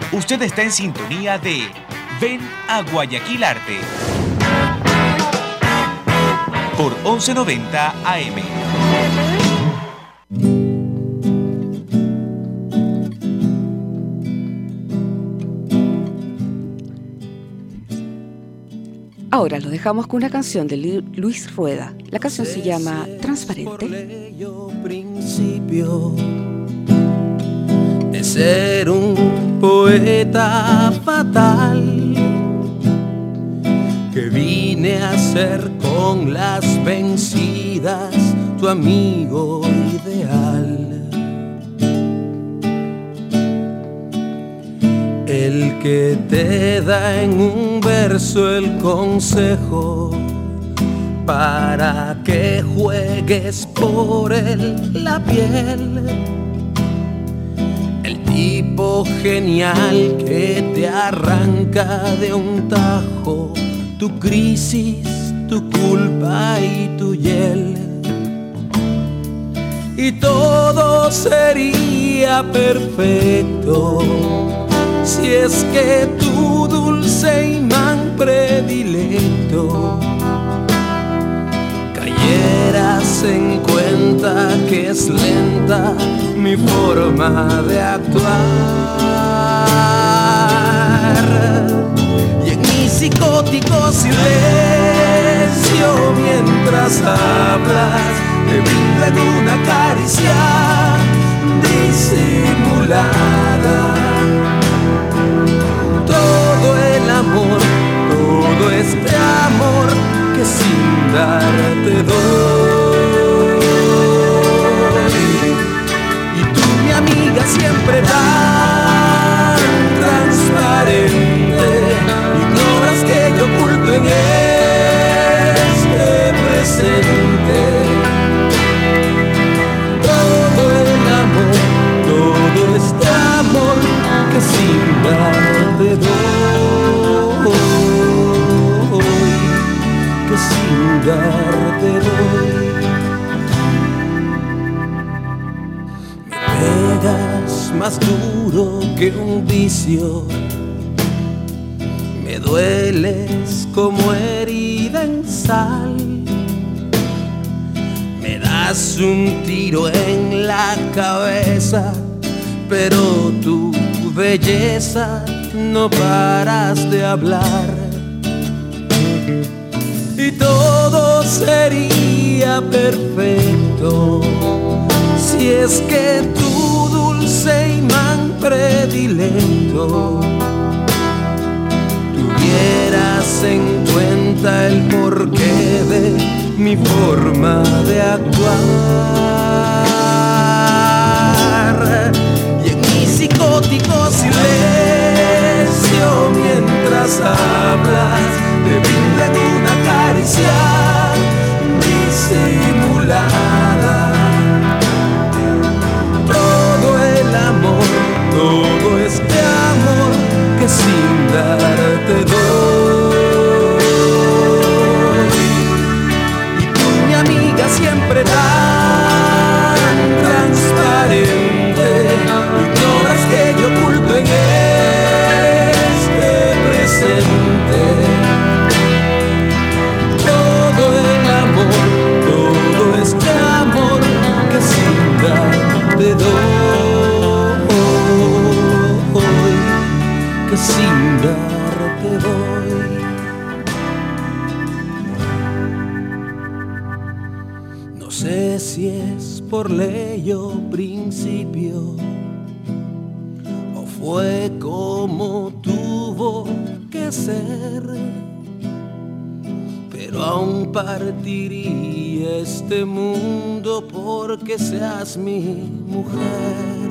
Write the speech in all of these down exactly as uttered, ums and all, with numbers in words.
Usted está en sintonía de Ven a Guayaquil Arte por once noventa A M. Ahora lo dejamos con una canción de Luis Rueda. La canción se llama Transparente. Principio de ser un poeta fatal que vine a ser con las vencidas tu amigo ideal. El que te da en un verso el consejo para que juegues por él la piel. El tipo genial que te arranca de un tajo tu crisis, tu culpa y tu hiel. Y todo sería perfecto si es que tu dulce imán predilecto cayeras en cuenta que es lenta mi forma de actuar. Y en mi psicótico silencio mientras hablas te brindo alguna caricia disimulada. Todo el amor, todo este amor que sin darte doy. Y tú, mi amiga, siempre tan transparente, ignoras que yo oculto en este presente todo el amor, todo este amor que sin darte doy, que sin darte doy. Me pegas más duro que un vicio, me dueles como herida en sal, me das un tiro en la cabeza, pero tu belleza no paras de hablar. Y todo sería perfecto si es que tu dulce imán predilecto tuvieras en cuenta el porqué de mi forma de actuar. Y en mi psicótico silencio mientras hablas te brindo una caricia disimulada. Todo el amor, todo este amor que sin darte doy. Y tú, mi amiga, siempre tan transparente, ignoras que yo oculto en este presente todo el amor, todo este amor que sin darte doy, que sin darte doy. No sé si es por ley o principio, o fue como tuvo que ser, pero aún partiría este mundo porque seas mi mujer.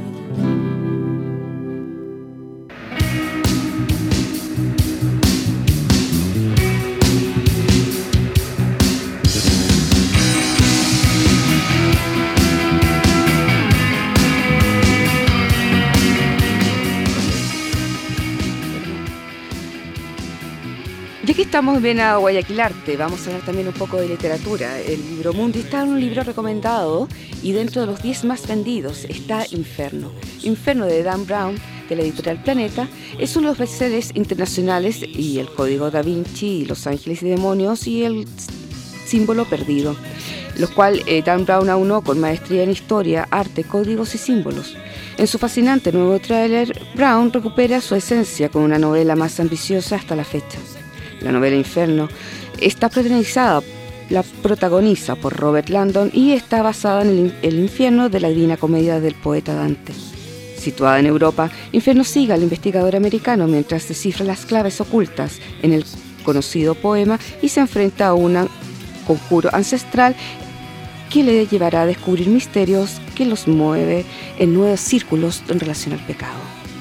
Ya que estamos bien a Guayaquil Arte, vamos a hablar también un poco de literatura. El Libro Mundi está en un libro recomendado y dentro de los diez más vendidos está Inferno. Inferno de Dan Brown de la editorial Planeta, es uno de los bestsellers internacionales, y El Código Da Vinci, y Los Ángeles y Demonios, y El Símbolo Perdido, los cuales eh, Dan Brown aunó con maestría en historia, arte, códigos y símbolos. En su fascinante nuevo tráiler, Brown recupera su esencia con una novela más ambiciosa hasta la fecha. La novela Inferno está protagonizada, la protagoniza por Robert Landon y está basada en el, el infierno de la Divina Comedia del poeta Dante. Situada en Europa, Inferno sigue al investigador americano mientras descifra las claves ocultas en el conocido poema y se enfrenta a un conjuro ancestral que le llevará a descubrir misterios que los mueve en nuevos círculos en relación al pecado.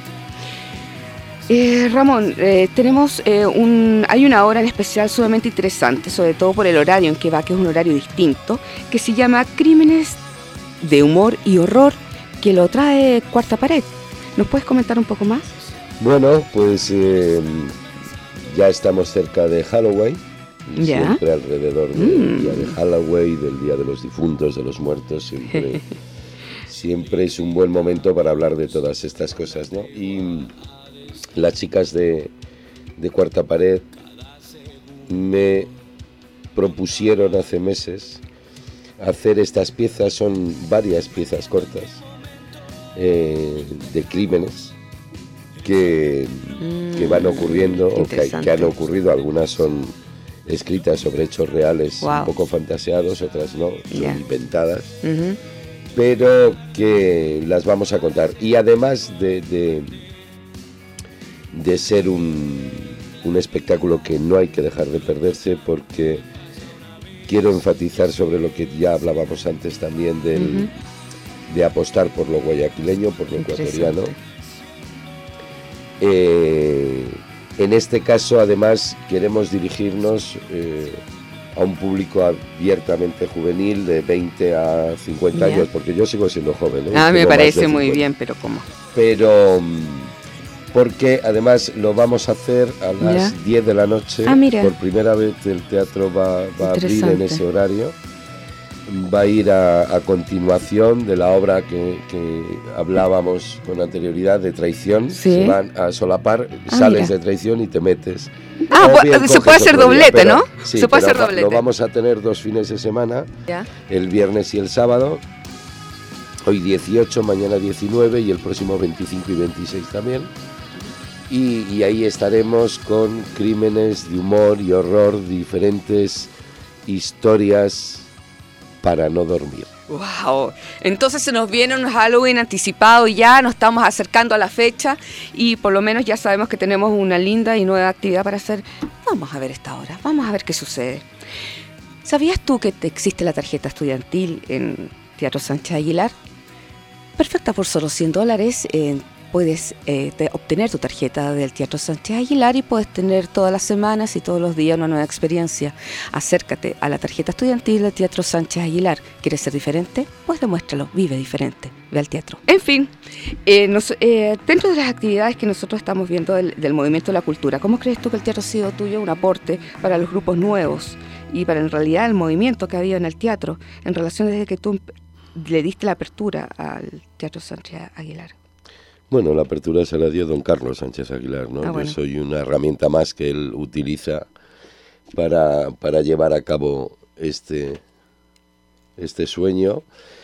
Eh, Ramón, eh, tenemos eh, un, hay una obra en especial sumamente interesante, sobre todo por el horario en que va, que es un horario distinto, que se llama Crímenes de Humor y Horror, que lo trae Cuarta Pared. ¿Nos puedes comentar un poco más? Bueno, pues eh, ya estamos cerca de Halloween. Y ¿Ya? Siempre alrededor del Mm. día de Halloween, del día de los difuntos, de los muertos, siempre, siempre es un buen momento para hablar de todas estas cosas, ¿no? Y las chicas de, de Cuarta Pared me propusieron hace meses hacer estas piezas, son varias piezas cortas eh, de crímenes que, Mm, que van ocurriendo o que, interesante. que han ocurrido. Algunas son escritas sobre hechos reales, Wow. un poco fantaseados, otras no, son Ya. inventadas, Uh-huh. pero que las vamos a contar. Y además de, de, de ser un, un espectáculo que no hay que dejar de perderse, porque quiero enfatizar sobre lo que ya hablábamos antes también del, Uh-huh. de apostar por lo guayaquileño, por lo ecuatoriano. Interesante. Eh, en este caso, además, queremos dirigirnos eh, a un público abiertamente juvenil de veinte a cincuenta Ya. años, porque yo sigo siendo joven. ¿eh? Ah, me Tengo más de parece muy cincuenta. bien, pero ¿cómo? Pero mm, porque además lo vamos a hacer a las Ya. diez de la noche. Ah, mira. Por primera vez el teatro va, va a abrir en Interesante. ese horario. Va a ir a, a continuación de la obra que, que hablábamos con anterioridad de traición. Sí. Se van a solapar, Ah, sales mira. de traición y te metes. Ah, O pues, bien se coges puede hacer otro día, doblete, pero- ¿no? Sí, Se puede pero hacer va- doblete. Lo vamos a tener dos fines de semana, ¿Ya? el viernes y el sábado. Hoy dieciocho, mañana diecinueve y el próximo veinticinco y veintiséis también. Y, y ahí estaremos con crímenes de humor y horror, diferentes historias para no dormir. Wow, entonces se nos viene un Halloween anticipado y ya nos estamos acercando a la fecha y por lo menos ya sabemos que tenemos una linda y nueva actividad para hacer. Vamos a ver esta hora, vamos a ver qué sucede. ¿Sabías tú que te existe la tarjeta estudiantil en Teatro Sánchez Aguilar? Perfecta por solo cien dólares. Eh, puedes eh, te- obtener tu tarjeta del Teatro Sánchez Aguilar y puedes tener todas las semanas y todos los días una nueva experiencia. Acércate a la tarjeta estudiantil del Teatro Sánchez Aguilar. ¿Quieres ser diferente? Pues demuéstralo, vive diferente, ve al teatro. En fin, eh, nos, eh, dentro de las actividades que nosotros estamos viendo del, del movimiento de la cultura, ¿cómo crees tú que el teatro ha sido tuyo un aporte para los grupos nuevos y para en realidad el movimiento que ha habido en el teatro en relación desde que tú le diste la apertura al Teatro Sánchez Aguilar? Bueno, la apertura se la dio don Carlos Sánchez Aguilar, ¿no? Ah, bueno. Yo soy una herramienta más que él utiliza para, para llevar a cabo este, este sueño,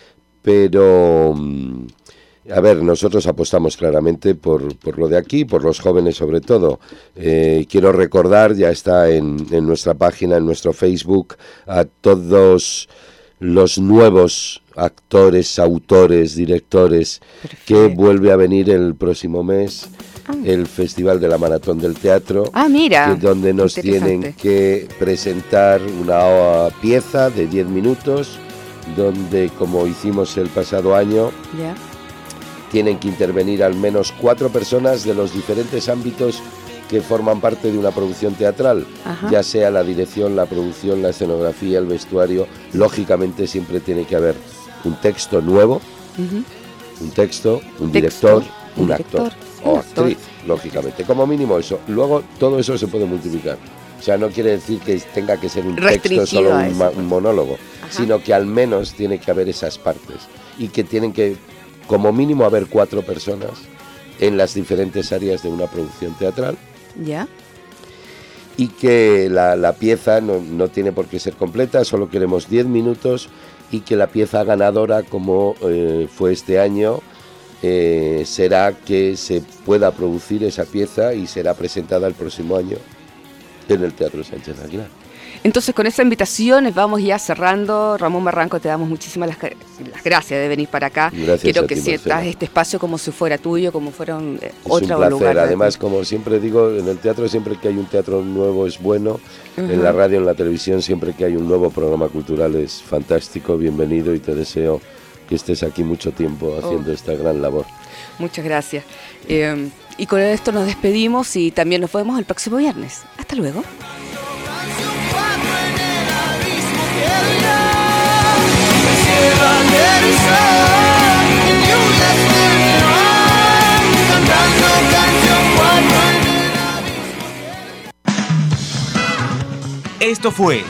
pero mm, a ver, nosotros apostamos claramente por, por lo de aquí, por los jóvenes sobre todo. Eh, quiero recordar, ya está en, en nuestra página, en nuestro Facebook, a todos los nuevos actores, autores, directores, Perfecto. que vuelve a venir el próximo mes, Ah. el Festival de la Maratón del Teatro, Ah, mira, que donde nos interesante. tienen que presentar una uh, pieza de diez minutos, donde, como hicimos el pasado año, Ya. tienen que intervenir al menos cuatro personas de los diferentes ámbitos que forman parte de una producción teatral, Ajá. ya sea la dirección, la producción, la escenografía, el vestuario. Lógicamente siempre tiene que haber un texto nuevo, Ujú. un texto, un Texto, director, un un director, actor un o actor. actriz, lógicamente. Como mínimo eso. Luego todo eso se puede multiplicar. O sea, no quiere decir que tenga que ser un texto, Restringido solo a un, eso, ma- pues. un monólogo, Ajá. sino que al menos tiene que haber esas partes y que tienen que, como mínimo, haber cuatro personas en las diferentes áreas de una producción teatral. ¿Ya? Y que la, la pieza no, no tiene por qué ser completa, solo queremos diez minutos, y que la pieza ganadora, como eh, fue este año, eh, será que se pueda producir esa pieza y será presentada el próximo año en el Teatro Sánchez Aguilar. Entonces, con esa invitación vamos ya cerrando. Ramón Barranco, te damos muchísimas las, las gracias de venir para acá. Gracias. Quiero a que ti, sientas Marcela. este espacio como si fuera tuyo, como fueran eh, Es otro un placer. lugar. Además, como siempre digo, en el teatro siempre que hay un teatro nuevo es bueno. Uh-huh. En la radio, en la televisión, siempre que hay un nuevo programa cultural es fantástico. Bienvenido, y te deseo que estés aquí mucho tiempo haciendo oh. esta gran labor. Muchas gracias. Eh, y con esto nos despedimos y también nos vemos el próximo viernes. Hasta luego. Esto fue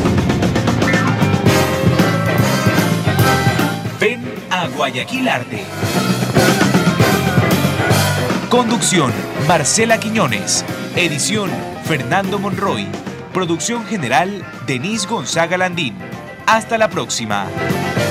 Ven a Guayaquil Arte. Conducción: Marcela Quiñones. Edición: Fernando Monroy. Producción general: Denise Gonzaga Landín. Hasta la próxima.